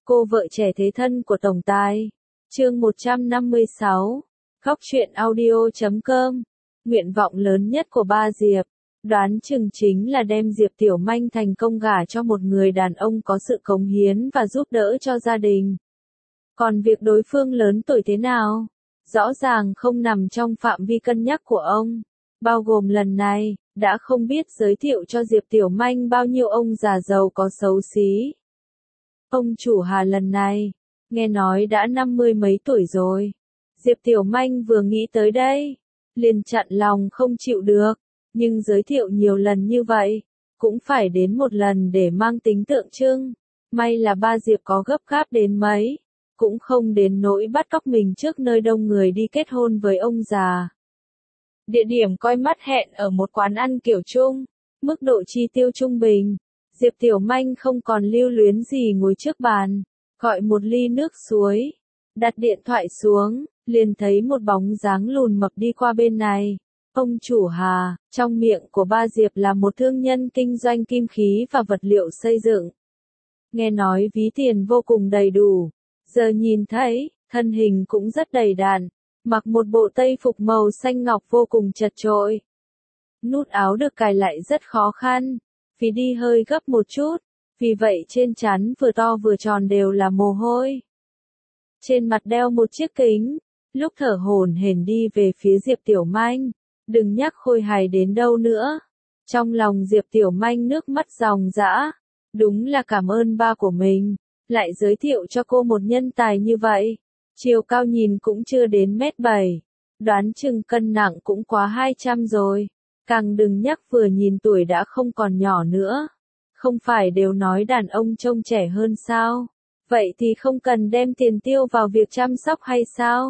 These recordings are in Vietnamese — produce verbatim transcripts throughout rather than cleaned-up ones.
Cô vợ trẻ thế thân của tổng tài. Chương một trăm năm mươi sáu. Góc truyện audio chấm com. Nguyện vọng lớn nhất của ba Diệp, đoán chừng chính là đem Diệp Tiểu Manh thành công gả cho một người đàn ông có sự cống hiến và giúp đỡ cho gia đình. Còn việc đối phương lớn tuổi thế nào, rõ ràng không nằm trong phạm vi cân nhắc của ông. Bao gồm lần này, đã không biết giới thiệu cho Diệp Tiểu Manh bao nhiêu ông già giàu có xấu xí. Ông chủ Hà lần này, nghe nói đã năm mươi mấy tuổi rồi. Diệp Tiểu Manh vừa nghĩ tới đây, liền chặn lòng không chịu được, nhưng giới thiệu nhiều lần như vậy, cũng phải đến một lần để mang tính tượng trưng. May là ba Diệp có gấp gáp đến mấy, cũng không đến nỗi bắt cóc mình trước nơi đông người đi kết hôn với ông già. Địa điểm coi mắt hẹn ở một quán ăn kiểu chung, mức độ chi tiêu trung bình. Diệp Tiểu Manh không còn lưu luyến gì ngồi trước bàn, gọi một ly nước suối, đặt điện thoại xuống, liền thấy một bóng dáng lùn mập đi qua bên này. Ông chủ Hà, trong miệng của ba Diệp là một thương nhân kinh doanh kim khí và vật liệu xây dựng. Nghe nói ví tiền vô cùng đầy đủ, giờ nhìn thấy, thân hình cũng rất đầy đặn, mặc một bộ tây phục màu xanh ngọc vô cùng chật chội. Nút áo được cài lại rất khó khăn, vì đi hơi gấp một chút, vì vậy trên trán vừa to vừa tròn đều là mồ hôi. Trên mặt đeo một chiếc kính, lúc thở hổn hển đi về phía Diệp Tiểu Manh, đừng nhắc khôi hài đến đâu nữa. Trong lòng Diệp Tiểu Manh nước mắt ròng rã, đúng là cảm ơn ba của mình, lại giới thiệu cho cô một nhân tài như vậy. Chiều cao nhìn cũng chưa đến mét bảy, đoán chừng cân nặng cũng quá hai trăm rồi. Càng đừng nhắc vừa nhìn tuổi đã không còn nhỏ nữa. Không phải đều nói đàn ông trông trẻ hơn sao? Vậy thì không cần đem tiền tiêu vào việc chăm sóc hay sao?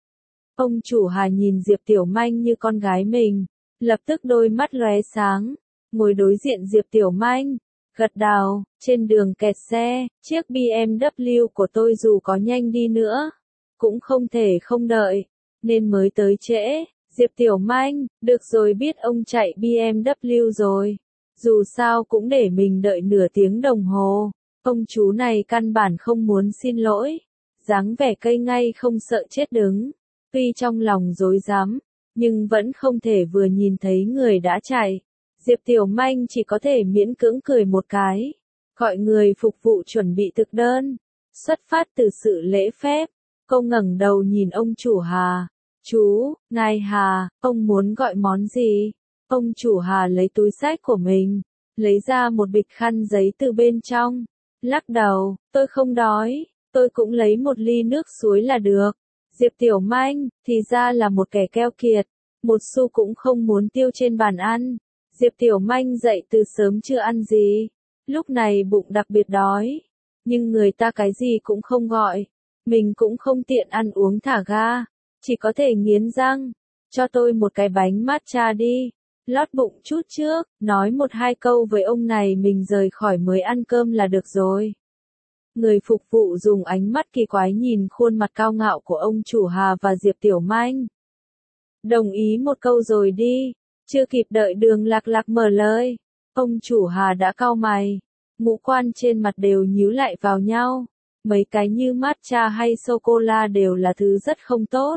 Ông chủ Hà nhìn Diệp Tiểu Manh như con gái mình, lập tức đôi mắt lóe sáng, ngồi đối diện Diệp Tiểu Manh, gật đầu. Trên đường kẹt xe, chiếc bê em vê của tôi dù có nhanh đi nữa, cũng không thể không đợi, nên mới tới trễ. Diệp Tiểu Manh, được rồi, biết ông chạy bê em vê rồi. Dù sao cũng để mình đợi nửa tiếng đồng hồ. Ông chú này căn bản không muốn xin lỗi. Dáng vẻ cây ngay không sợ chết đứng. Tuy trong lòng rối rắm, nhưng vẫn không thể vừa nhìn thấy người đã chạy. Diệp Tiểu Manh chỉ có thể miễn cưỡng cười một cái. Gọi người phục vụ chuẩn bị thực đơn. Xuất phát từ sự lễ phép, cô ngẩng đầu nhìn ông chủ Hà. Chú, ngài Hà, ông muốn gọi món gì? Ông chủ Hà lấy túi xách của mình, lấy ra một bịch khăn giấy từ bên trong. Lắc đầu, tôi không đói, tôi cũng lấy một ly nước suối là được. Diệp Tiểu Manh, thì ra là một kẻ keo kiệt, một xu cũng không muốn tiêu trên bàn ăn. Diệp Tiểu Manh dậy từ sớm chưa ăn gì, lúc này bụng đặc biệt đói. Nhưng người ta cái gì cũng không gọi, mình cũng không tiện ăn uống thả ga. Chỉ có thể nghiến răng, cho tôi một cái bánh matcha đi, lót bụng chút trước, nói một hai câu với ông này mình rời khỏi mới ăn cơm là được rồi. Người phục vụ dùng ánh mắt kỳ quái nhìn khuôn mặt cao ngạo của ông chủ Hà và Diệp Tiểu Manh. Đồng ý một câu rồi đi, chưa kịp đợi Đường Lạc Lạc mở lời. Ông chủ Hà đã cau mày, ngũ quan trên mặt đều nhíu lại vào nhau. Mấy cái như matcha hay sô-cô-la đều là thứ rất không tốt.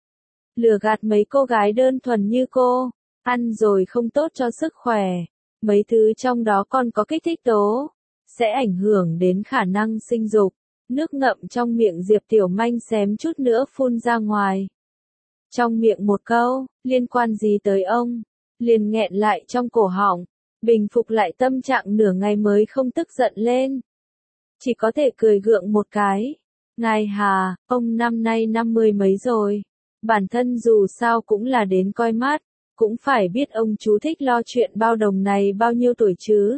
Lừa gạt mấy cô gái đơn thuần như cô, ăn rồi không tốt cho sức khỏe. Mấy thứ trong đó còn có kích thích tố, sẽ ảnh hưởng đến khả năng sinh dục. Nước ngậm trong miệng Diệp Tiểu Manh xém chút nữa phun ra ngoài. Trong miệng một câu, liên quan gì tới ông, liền nghẹn lại trong cổ họng, bình phục lại tâm trạng nửa ngày mới không tức giận lên. Chỉ có thể cười gượng một cái. Ngài Hà, ông năm nay năm mươi mấy rồi. Bản thân dù sao cũng là đến coi mắt, cũng phải biết ông chú thích lo chuyện bao đồng này bao nhiêu tuổi chứ.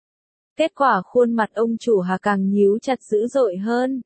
Kết quả khuôn mặt ông chủ Hà càng nhíu chặt dữ dội hơn.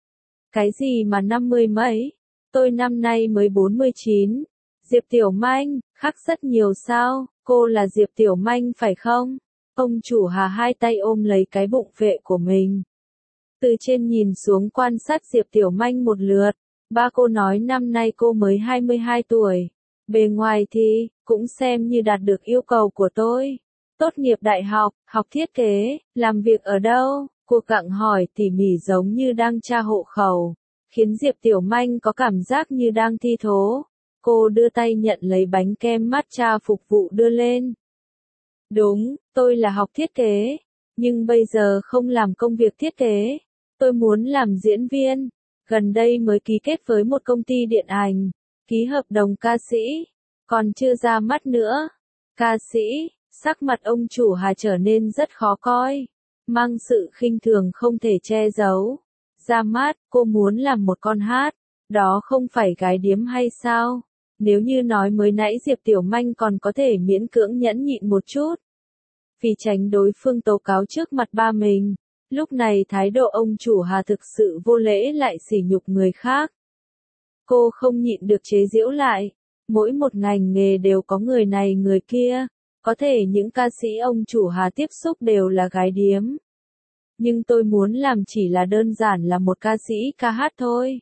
Cái gì mà năm mươi mấy? Tôi năm nay mới bốn mươi chín. Diệp Tiểu Manh, khác rất nhiều sao? Cô là Diệp Tiểu Manh phải không? Ông chủ Hà hai tay ôm lấy cái bụng vệ của mình. Từ trên nhìn xuống quan sát Diệp Tiểu Manh một lượt, ba cô nói năm nay cô mới hai mươi hai tuổi. Bề ngoài thì, cũng xem như đạt được yêu cầu của tôi. Tốt nghiệp đại học, học thiết kế, làm việc ở đâu, Cuộc gặng hỏi tỉ mỉ giống như đang tra hộ khẩu, khiến Diệp Tiểu Manh có cảm giác như đang thi thố. Cô đưa tay nhận lấy bánh kem matcha phục vụ đưa lên. Đúng, tôi là học thiết kế, nhưng bây giờ không làm công việc thiết kế. Tôi muốn làm diễn viên, gần đây mới ký kết với một công ty điện ảnh, ký hợp đồng ca sĩ, còn chưa ra mắt nữa. Ca sĩ, sắc mặt ông chủ Hà trở nên rất khó coi, mang sự khinh thường không thể che giấu. Ra mắt, cô muốn làm một con hát, đó không phải gái điếm hay sao? Nếu như nói mới nãy Diệp Tiểu Manh còn có thể miễn cưỡng nhẫn nhịn một chút, vì tránh đối phương tố cáo trước mặt ba mình, lúc này thái độ ông chủ Hà thực sự vô lễ lại sỉ nhục người khác. Cô không nhịn được chế giễu lại, mỗi một ngành nghề đều có người này người kia, có thể những ca sĩ ông chủ Hà tiếp xúc đều là gái điếm. Nhưng tôi muốn làm chỉ là đơn giản là một ca sĩ ca hát thôi.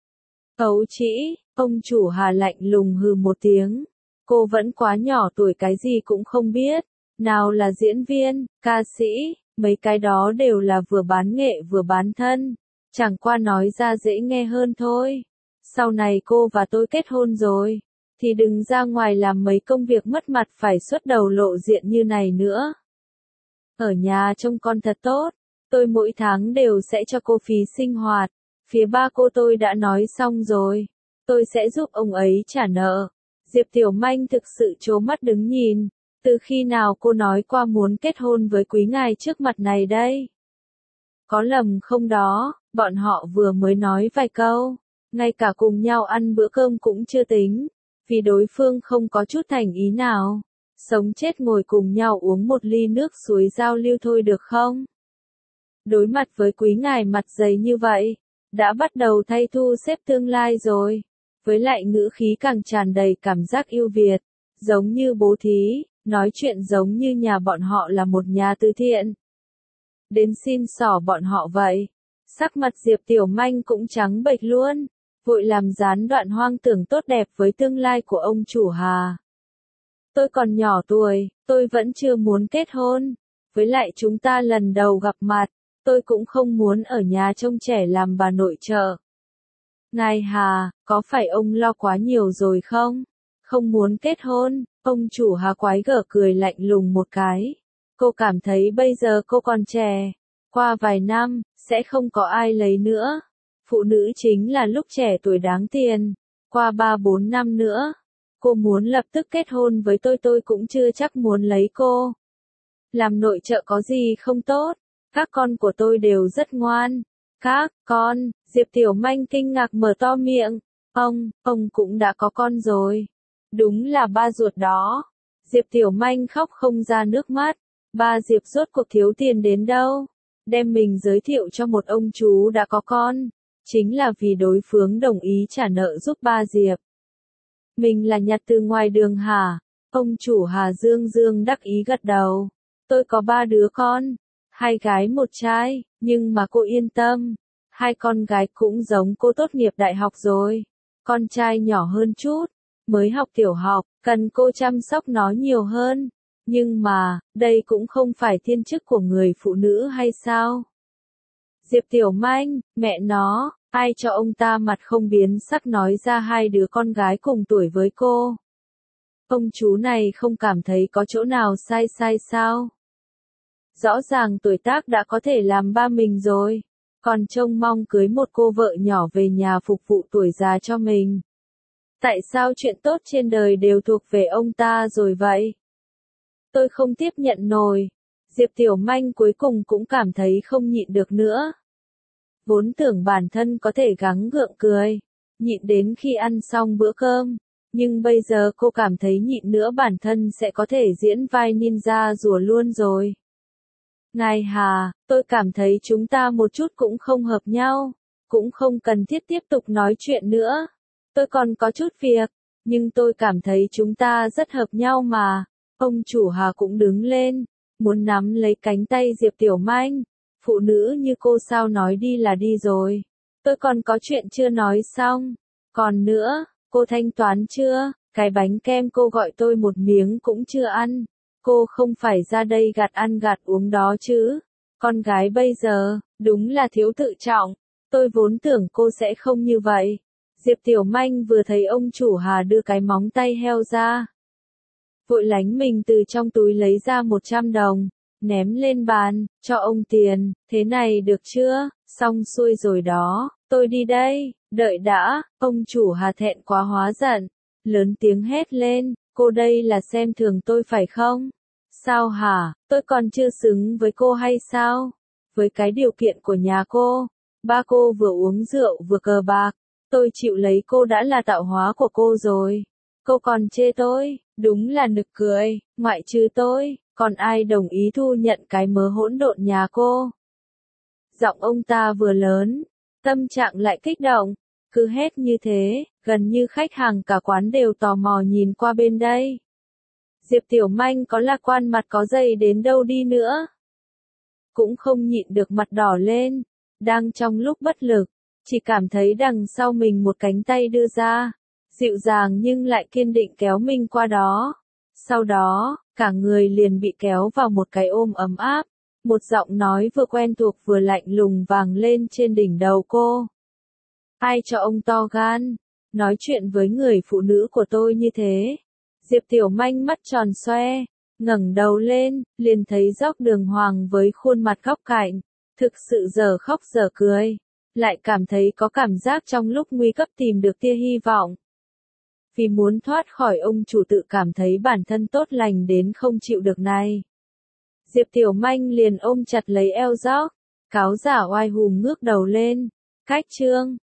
Ấu trĩ, ông chủ Hà lạnh lùng hừ một tiếng. Cô vẫn quá nhỏ tuổi cái gì cũng không biết. Nào là diễn viên, ca sĩ, mấy cái đó đều là vừa bán nghệ vừa bán thân. Chẳng qua nói ra dễ nghe hơn thôi. Sau này cô và tôi kết hôn rồi, thì đừng ra ngoài làm mấy công việc mất mặt phải xuất đầu lộ diện như này nữa. Ở nhà trông con thật tốt, tôi mỗi tháng đều sẽ cho cô phí sinh hoạt. Phía ba cô tôi đã nói xong rồi, tôi sẽ giúp ông ấy trả nợ. Diệp Tiểu Manh thực sự trố mắt đứng nhìn, từ khi nào cô nói qua muốn kết hôn với quý ngài trước mặt này đây? Có lầm không đó, bọn họ vừa mới nói vài câu, ngay cả cùng nhau ăn bữa cơm cũng chưa tính, vì đối phương không có chút thành ý nào. Sống chết ngồi cùng nhau uống một ly nước suối giao lưu thôi được không? Đối mặt với quý ngài mặt dày như vậy, đã bắt đầu thay thu xếp tương lai rồi, với lại ngữ khí càng tràn đầy cảm giác yêu Việt, giống như bố thí, nói chuyện giống như nhà bọn họ là một nhà từ thiện. Đến xin xỏ bọn họ vậy. Sắc mặt Diệp Tiểu Manh cũng trắng bệch luôn, vội làm gián đoạn hoang tưởng tốt đẹp với tương lai của ông chủ Hà. Tôi còn nhỏ tuổi, tôi vẫn chưa muốn kết hôn, với lại chúng ta lần đầu gặp mặt, tôi cũng không muốn ở nhà trông trẻ làm bà nội trợ. Ngài Hà, có phải ông lo quá nhiều rồi không? Không muốn kết hôn, ông chủ Hà quái gở cười lạnh lùng một cái. Cô cảm thấy bây giờ cô còn trẻ, qua vài năm, sẽ không có ai lấy nữa. Phụ nữ chính là lúc trẻ tuổi đáng tiền, qua ba bốn năm nữa. Cô muốn lập tức kết hôn với tôi tôi cũng chưa chắc muốn lấy cô. Làm nội trợ có gì không tốt, các con của tôi đều rất ngoan. Các con, Diệp Tiểu Manh kinh ngạc mở to miệng. Ông, ông cũng đã có con rồi. Đúng là ba ruột đó. Diệp Tiểu Manh khóc không ra nước mắt. Ba Diệp rốt cuộc thiếu tiền đến đâu. Đem mình giới thiệu cho một ông chú đã có con. Chính là vì đối phương đồng ý trả nợ giúp ba Diệp. Mình là nhặt từ ngoài đường hả? Ông chủ Hà Dương Dương đắc ý gật đầu. Tôi có ba đứa con. Hai gái một trai, nhưng mà cô yên tâm. Hai con gái cũng giống cô tốt nghiệp đại học rồi. Con trai nhỏ hơn chút, mới học tiểu học, cần cô chăm sóc nó nhiều hơn. Nhưng mà, đây cũng không phải thiên chức của người phụ nữ hay sao? Diệp Tiểu Manh, mẹ nó, ai cho ông ta mặt không biến sắc nói ra hai đứa con gái cùng tuổi với cô. Ông chú này không cảm thấy có chỗ nào sai sai sao? Rõ ràng tuổi tác đã có thể làm ba mình rồi, còn trông mong cưới một cô vợ nhỏ về nhà phục vụ tuổi già cho mình. Tại sao chuyện tốt trên đời đều thuộc về ông ta rồi vậy? Tôi không tiếp nhận nổi. Diệp Tiểu Manh cuối cùng cũng cảm thấy không nhịn được nữa. Vốn tưởng bản thân có thể gắng gượng cười, nhịn đến khi ăn xong bữa cơm, nhưng bây giờ cô cảm thấy nhịn nữa bản thân sẽ có thể diễn vai ninja rùa luôn rồi. Ngài Hà, tôi cảm thấy chúng ta một chút cũng không hợp nhau, cũng không cần thiết tiếp tục nói chuyện nữa. Tôi còn có chút việc, nhưng tôi cảm thấy chúng ta rất hợp nhau mà. Ông chủ Hà cũng đứng lên, muốn nắm lấy cánh tay Diệp Tiểu Manh. Phụ nữ như cô sao nói đi là đi rồi. Tôi còn có chuyện chưa nói xong. Còn nữa, cô thanh toán chưa? Cái bánh kem cô gọi tôi một miếng cũng chưa ăn. Cô không phải ra đây gạt ăn gạt uống đó chứ. Con gái bây giờ, đúng là thiếu tự trọng. Tôi vốn tưởng cô sẽ không như vậy. Diệp Tiểu Manh vừa thấy ông chủ Hà đưa cái móng tay heo ra. Vội lánh mình từ trong túi lấy ra một trăm đồng, ném lên bàn, cho ông tiền, thế này được chưa, xong xuôi rồi đó, tôi đi đây, đợi đã, ông chủ Hà thẹn quá hóa giận, lớn tiếng hét lên, cô đây là xem thường tôi phải không? Sao hả, tôi còn chưa xứng với cô hay sao? Với cái điều kiện của nhà cô, ba cô vừa uống rượu vừa cờ bạc, tôi chịu lấy cô đã là tạo hóa của cô rồi. Cô còn chê tôi, đúng là nực cười, ngoại trừ tôi, còn ai đồng ý thu nhận cái mớ hỗn độn nhà cô? Giọng ông ta vừa lớn, tâm trạng lại kích động, cứ hét như thế, gần như khách hàng cả quán đều tò mò nhìn qua bên đây. Diệp Tiểu Manh có lạc quan mặt có dày đến đâu đi nữa, cũng không nhịn được mặt đỏ lên, đang trong lúc bất lực, chỉ cảm thấy đằng sau mình một cánh tay đưa ra, dịu dàng nhưng lại kiên định kéo mình qua đó. Sau đó, cả người liền bị kéo vào một cái ôm ấm áp, một giọng nói vừa quen thuộc vừa lạnh lùng vang lên trên đỉnh đầu cô. Ai cho ông to gan, nói chuyện với người phụ nữ của tôi như thế? Diệp Tiểu Manh mắt tròn xoe, ngẩng đầu lên, liền thấy Dốc Đường Hoàng với khuôn mặt góc cạnh, thực sự giờ khóc giờ cười, lại cảm thấy có cảm giác trong lúc nguy cấp tìm được tia hy vọng. Vì muốn thoát khỏi ông chủ tự cảm thấy bản thân tốt lành đến không chịu được này. Diệp Tiểu Manh liền ôm chặt lấy eo Dốc, cáo giả oai hùng ngước đầu lên, cách trương,